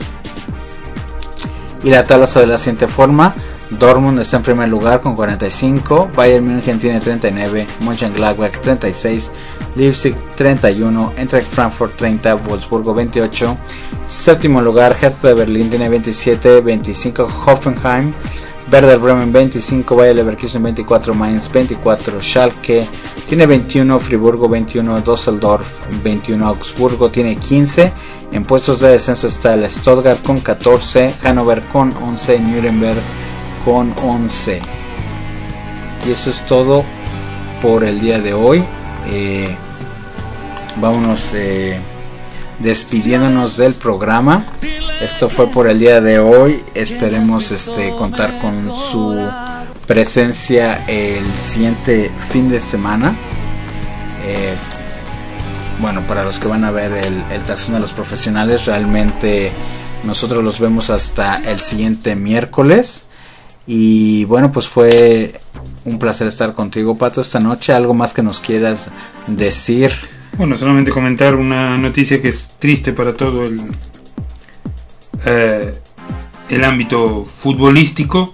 Y la tabla se ve de la siguiente forma: Dortmund está en primer lugar con cuarenta y cinco, Bayern München tiene treinta y nueve, Mönchengladbach treinta y seis, Leipzig treinta y uno, Eintracht Frankfurt treinta, Wolfsburgo veintiocho. Séptimo lugar Hertha de Berlín tiene veintisiete, veinticinco Hoffenheim, Werder Bremen veinticinco, Bayer Leverkusen veinticuatro, Mainz veinticuatro, Schalke tiene veintiuno, Friburgo veintiuno, Düsseldorf veintiuno, Augsburgo tiene quince. En puestos de descenso está el Stuttgart con catorce, Hannover con once, Nuremberg con once. Y eso es todo por el día de hoy. Eh, vámonos eh, despidiéndonos del programa. Esto fue por el día de hoy. Esperemos este contar con su presencia el siguiente fin de semana. Eh, bueno, para los que van a ver el, el Tazón de los Profesionales, realmente nosotros los vemos hasta el siguiente miércoles. Y bueno, pues fue un placer estar contigo, Pato, esta noche. ¿Algo más que nos quieras decir? Bueno, solamente comentar una noticia que es triste para todo el, eh, el ámbito futbolístico.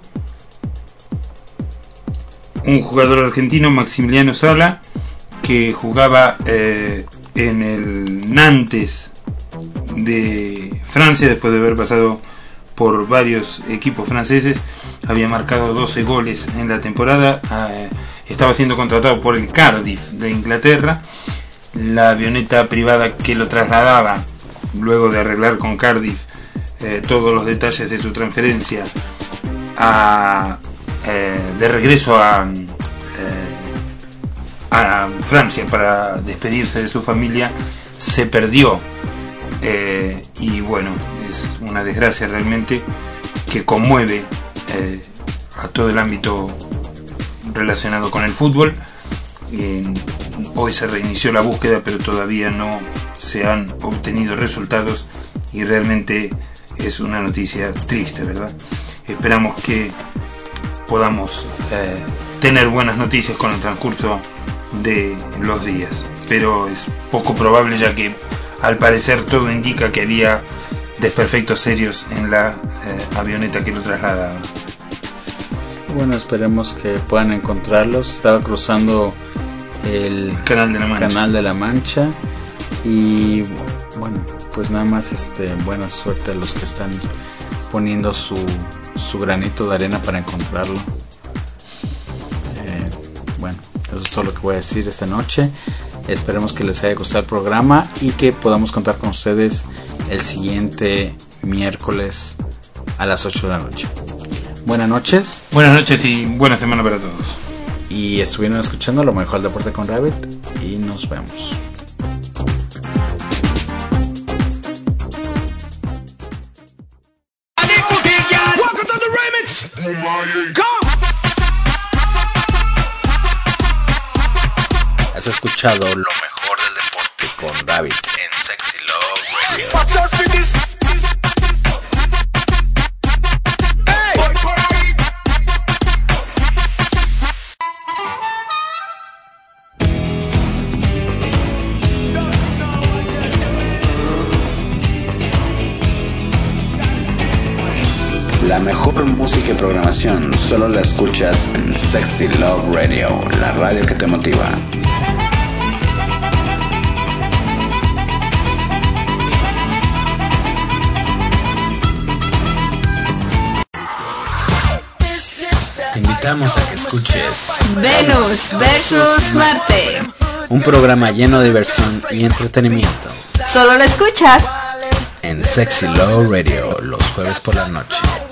Un jugador argentino, Maximiliano Sala, que jugaba eh, en el Nantes de Francia, después de haber pasado por varios equipos franceses, había marcado doce goles en la temporada. Eh, estaba siendo contratado por el Cardiff de Inglaterra. La avioneta privada que lo trasladaba, luego de arreglar con Cardiff eh, todos los detalles de su transferencia, a, eh, de regreso a, eh, a Francia para despedirse de su familia, se perdió. Eh, y bueno, es una desgracia realmente que conmueve eh, a todo el ámbito relacionado con el fútbol. Eh, hoy se reinició la búsqueda, pero todavía no se han obtenido resultados y realmente es una noticia triste, ¿verdad? Esperamos que podamos eh, tener buenas noticias con el transcurso de los días, pero es poco probable, ya que al parecer todo indica que había desperfectos serios en la eh, avioneta que lo trasladaba. Bueno, esperemos que puedan encontrarlos. Estaba cruzando el Canal de la Mancha, Canal de la Mancha y bueno, pues nada más este buena suerte a los que están poniendo su, su granito de arena para encontrarlo. Eh, bueno, eso es todo lo que voy a decir esta noche. Esperemos que les haya gustado el programa y que podamos contar con ustedes el siguiente miércoles a las ocho de la noche. Buenas noches. Buenas noches y buena semana para todos. Y estuvieron escuchando Lo Mejor del Deporte con Rabbit y nos vemos. Has escuchado Lo Mejor del Deporte con Rabbit en Sexy Love Radio. La mejor música y programación solo la escuchas en Sexy Love Radio, la radio que te motiva. Te invitamos a que escuches Venus versus Marte, un programa lleno de diversión y entretenimiento solo lo escuchas en Sexy Love Radio los jueves por la noche.